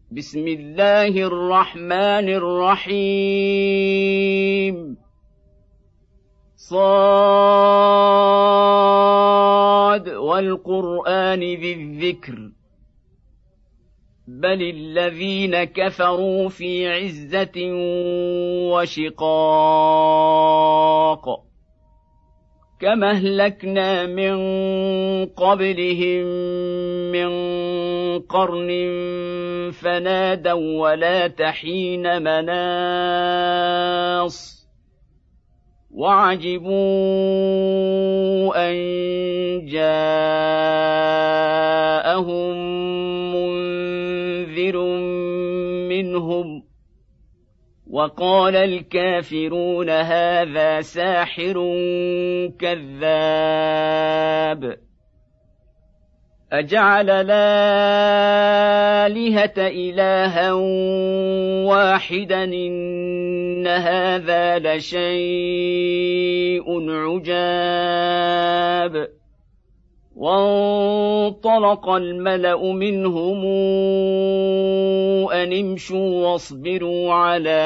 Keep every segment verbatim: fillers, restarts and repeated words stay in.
بسم الله الرحمن الرحيم صاد والقرآن ذي الذكر بل الذين كفروا في عزة وشقاق كما أهلكنا من قبلهم من قرن فنادوا ولا تحين مناص وعجبوا أن جاءهم منذر منهم وقال الكافرون هذا ساحر كذاب أجعل الآلهة إلها واحدا إن هذا لشيء عجاب وانطلق الملأ منهم أن امشوا واصبروا على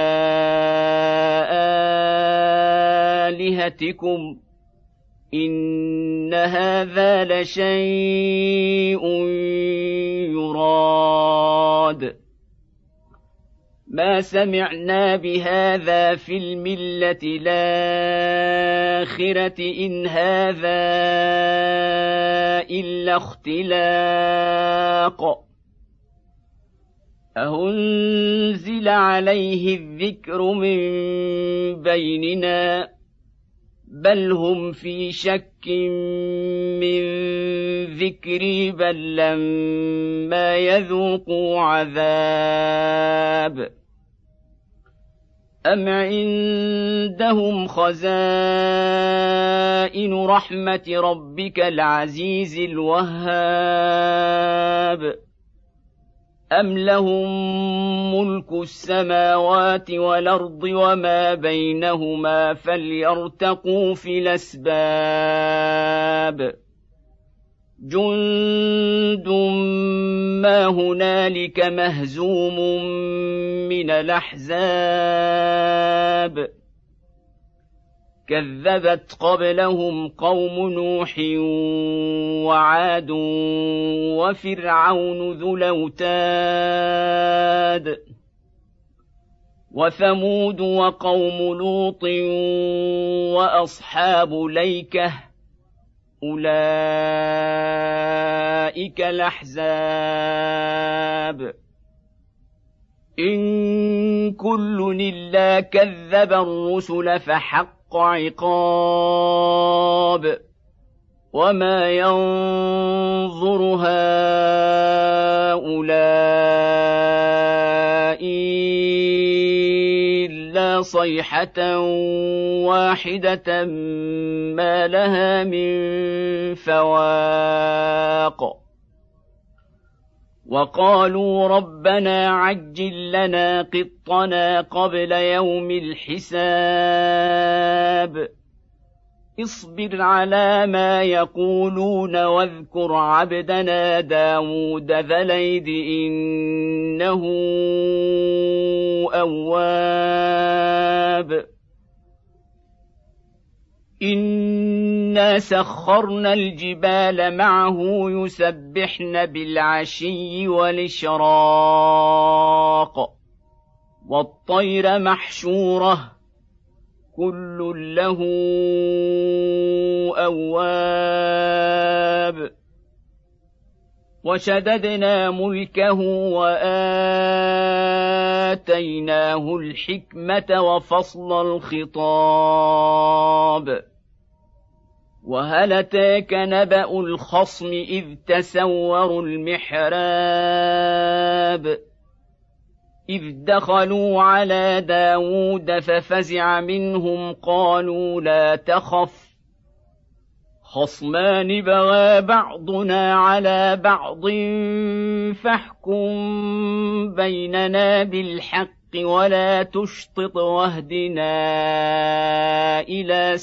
آلهتكم إن هذا لشيء يراد ما سمعنا بهذا في الملة الآخرة إن هذا إلا اختلاق أأنزل عليه الذكر من بيننا بل هم في شك من ذكري بل لما يذوقوا عذاب أم عندهم خزائن رحمة ربك العزيز الوهاب أم لهم ملك السماوات والأرض وما بينهما فليرتقوا في الأسباب جند ما هنالك مهزوم من الأحزاب كذبت قبلهم قوم نوح وعاد وفرعون ذو الأوتاد وثمود وقوم لوط وأصحاب الأيكة أولئك الأحزاب إن كل إلا كذب الرسل فحق عقاب وما ينظر هؤلاء إلا صيحة واحدة ما لها من فواق وقالوا ربنا عجل لنا قطنا قبل يوم الحساب اصبر على ما يقولون واذكر عبدنا داود ذا الأيد إنه أواب إنا سخرنا الجبال معه يسبحن بالعشي والإشراق والطير محشورة كل له أواب وشددنا ملكه وآتيناه الحكمة وفصل الخطاب وهل أتاك نبأ الخصم إذ تسوروا المحراب إذ دخلوا على داود ففزع منهم قالوا لا تخف خصمان بغى بعضنا على بعض فاحكم بيننا بالحق ولا تشطط واهدنا إلى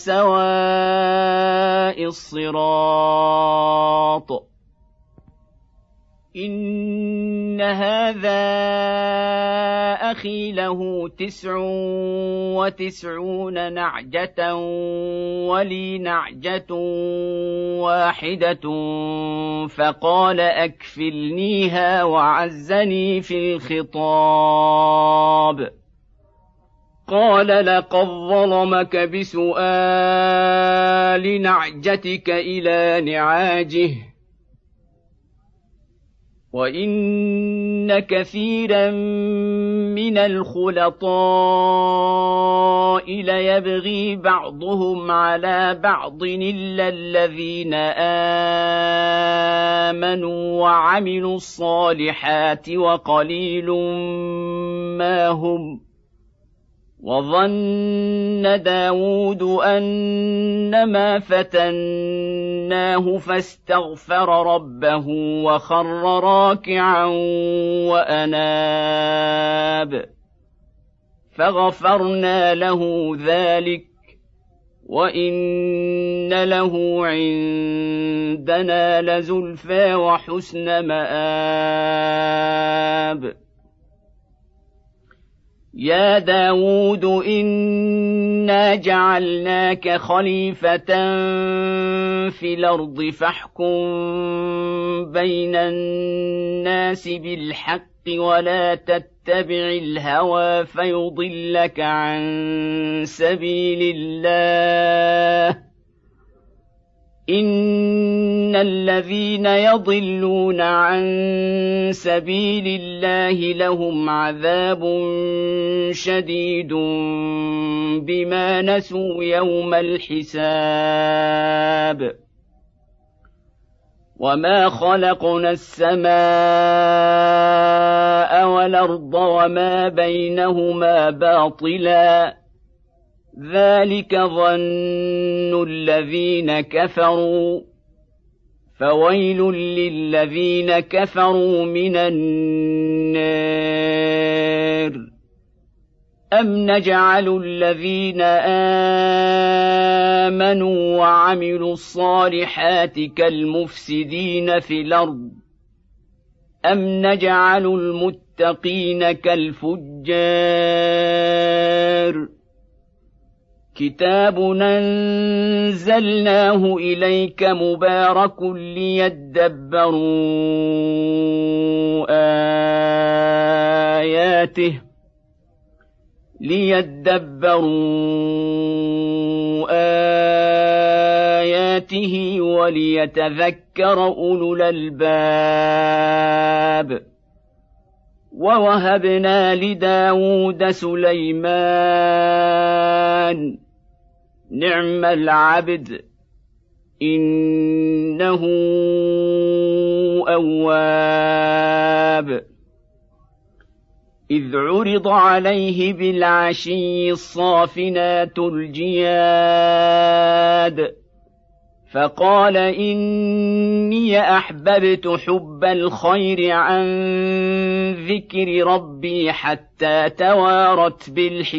سواء الصراط إن هذا أخي له تسع وتسعون نعجة ولي نعجة واحدة فقال أكفلنيها وعزني في الخطاب قال لقد ظلمك بسؤال نعجتك إلى نعاجه وإن كثيرا من الخلطاء ليبغي بعضهم على بعض إلا الذين آمنوا وعملوا الصالحات وقليل ما هم وظن داود أنما فتناه فاستغفر ربه وخر راكعا وأناب فغفرنا له ذلك وإن له عندنا لزلفى وحسن مآب يا داود إنا جعلناك خليفة في الأرض فاحكم بين الناس بالحق ولا تتبع الهوى فيضلك عن سبيل الله إن الذين يضلون عن سبيل الله لهم عذاب شديد بما نسوا يوم الحساب وما خلقنا السماء والأرض وما بينهما باطلا ذلك ظن الذين كفروا فويل للذين كفروا من النار أم نجعل الذين آمنوا وعملوا الصالحات كالمفسدين في الأرض أم نجعل المتقين كالفجار كتاب أنزلناه إليك مبارك ليدبروا آياته ليدبروا آياته وليتذكر أولو الألباب ووهبنا لداود سليمان نعم العبد إنه أواب إذ عرض عليه بالعشي الصافنات الجياد فقال إني أحببت حب الخير عن ذكر ربي حتى توارت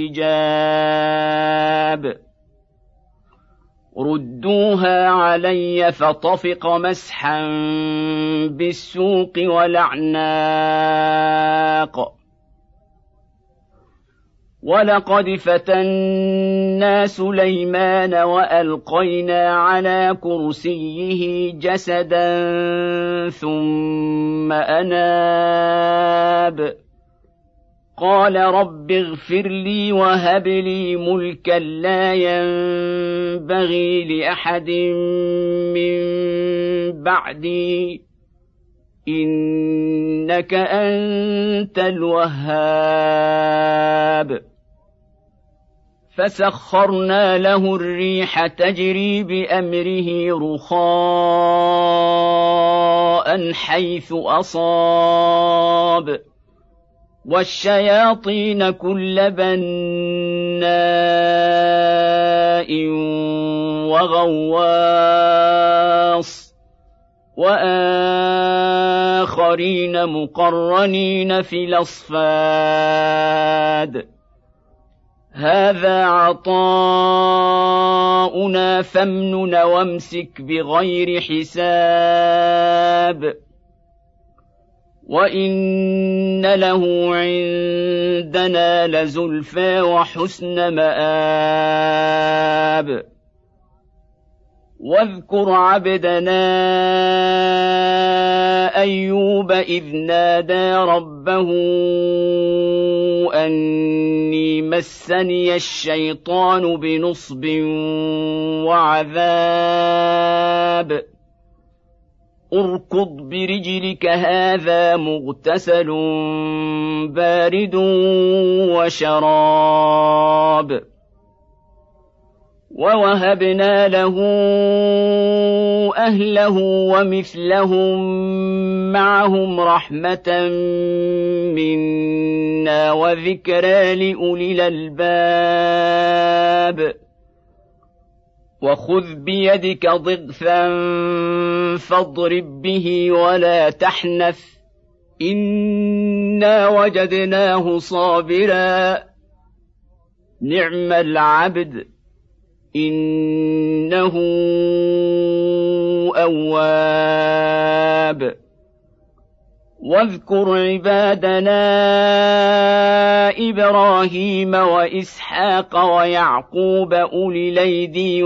بالحجاب ردوها علي فطفق مسحا بالسوق والأعناق ولقد فتنا سليمان وألقينا على كرسيه جسدا ثم أناب قال رب اغفر لي وهب لي ملكا لا ينبغي لأحد من بعدي إنك أنت الوهاب فسخرنا له الريح تجري بأمره رخاء حيث أصاب والشياطين كل بناء وغواص وآخرين مقرنين في الأصفاد هذا عطاؤنا فامنن وامسك بغير حساب وإن له عندنا لزلفى وحسن مآب واذكر عبدنا أيوب إذ نادى ربه أني مسني الشيطان بنصب وعذاب اركض برجلك هذا مغتسل بارد وشراب ووهبنا له أهله ومثلهم معهم رحمة منا وذكرى لأولي الألباب وخذ بيدك ضغثا فاضرب به ولا تحنث إنا وجدناه صابرا نعم العبد إنه أواب واذكر عبادنا إبراهيم وإسحاق ويعقوب أولي الأيدي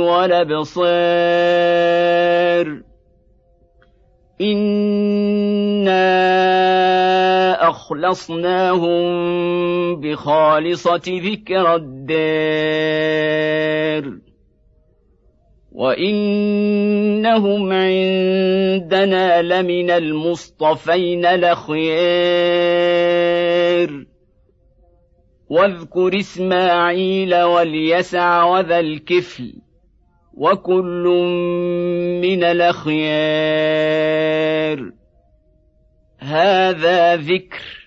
والأبصار إنا أخلصناهم بخالصة ذكر الدار وإنهم عندنا لمن المصطفين الأخيار واذكر إسماعيل واليسع وذا الكفل وكل من الأخيار هذا ذكر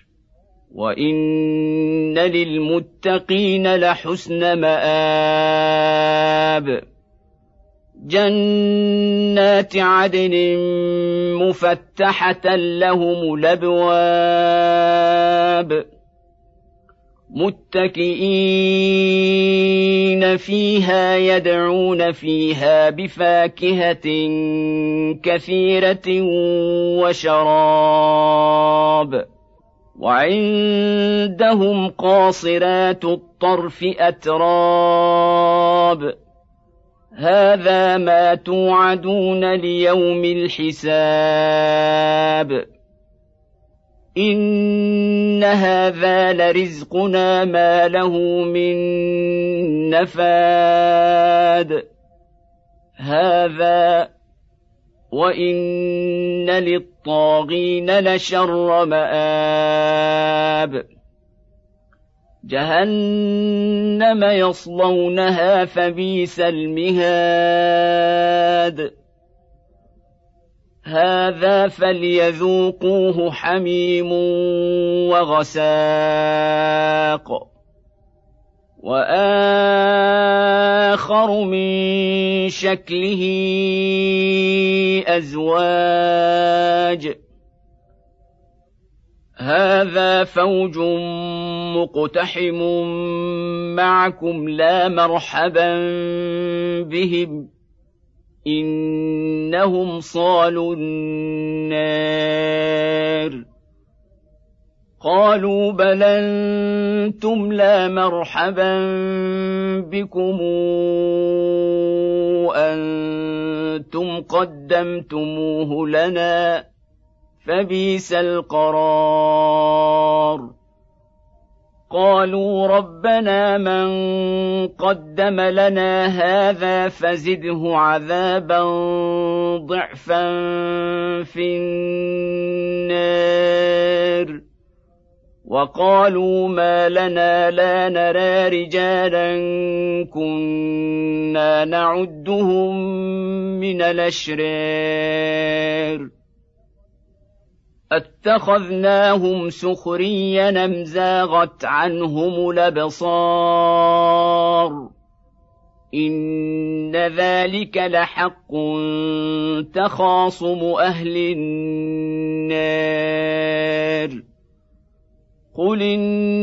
وإن للمتقين لحسن مآب جنات عدن مفتحة لهم الأبواب متكئين فيها يدعون فيها بفاكهة كثيرة وشراب وعندهم قاصرات الطرف أتراب هذا ما توعدون ليوم الحساب إن هذا لرزقنا ما له من نفاد هذا وإن للطاغين لشر مآب جهنم يصلونها فبئس المهاد هذا فليذوقوه حميم وغساق وآخر من شكله أزواج هذا فوج مقتحم معكم لا مرحبا بهم إنهم صالوا النار قالوا بل أنتم لا مرحبا بكم أنتم قدمتموه لنا فبئس القرار قالوا ربنا من قدم لنا هذا فزده عذابا ضعفا في النار وقالوا ما لنا لا نرى رجالا كنا نعدهم من الأشرار اتخذناهم سخريا أم زاغت عنهم الأبصار إن ذلك لحق تخاصم أهل النار قل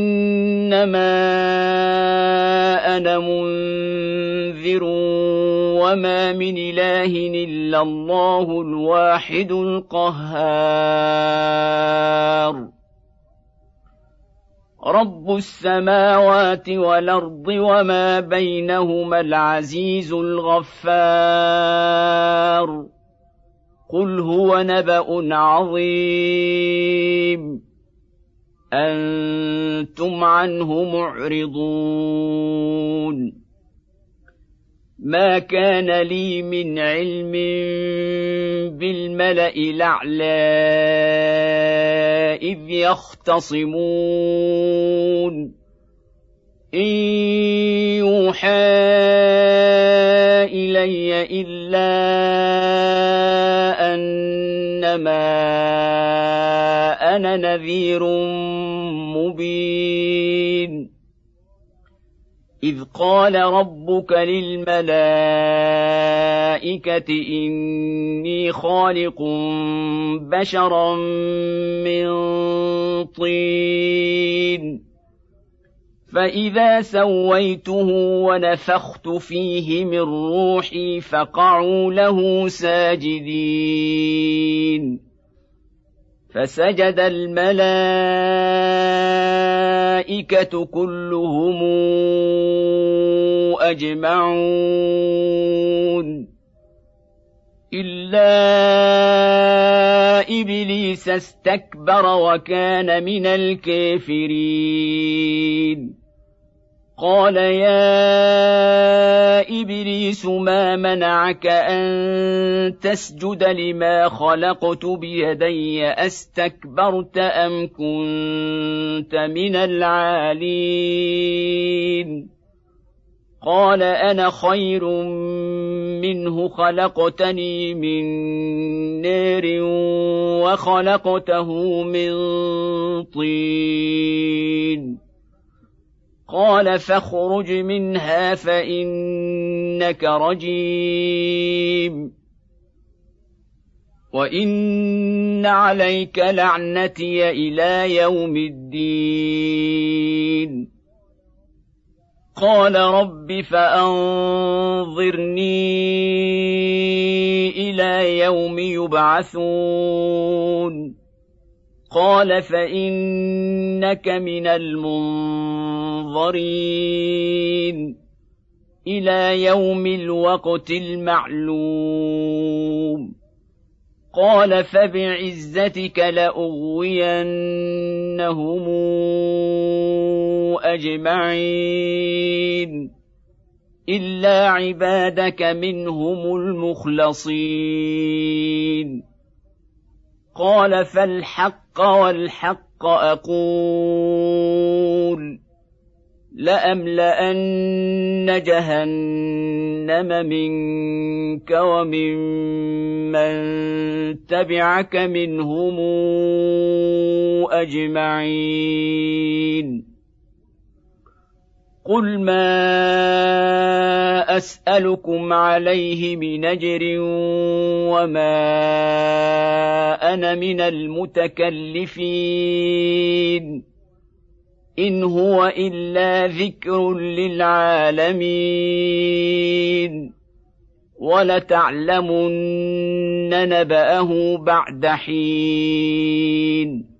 إنما أنا منذر وما من إله إلا الله الواحد القهار رب السماوات والأرض وما بينهما العزيز الغفار قل هو نبأ عظيم أنتم عنه معرضون ما كان لي من علم بالملأ الأعلى إذ يختصمون إن يوحى إلي إلا أنما أنا نذير مبين إذ قال ربك للملائكة إني خالق بشرا من طين فإذا سويته ونفخت فيه من روحي فقعوا له ساجدين فسجد الملائكة كلهم أجمعون إلا إبليس استكبر وكان من الكافرين قال يا إبليس ما منعك أن تسجد لما خلقت بيدي أستكبرت أم كنت من العالين قال أنا خير منه خلقتني من نار وخلقته من طين قال فاخرج منها فإنك رجيم وإن عليك لعنتي إلى يوم الدين قال رب فأنظرني إلى يوم يبعثون قال فإنك من المنظرين إلى يوم الوقت المعلوم قال فبعزتك لأغوينهم أجمعين إلا عبادك منهم المخلصين قال فالحق والحق أقول لأملأن جهنم منك ومن من تبعك منهم أجمعين قل ما أسألكم عليه من أجر وما أنا من المتكلفين إن هو إلا ذكر للعالمين ولتعلمن نبأه بعد حين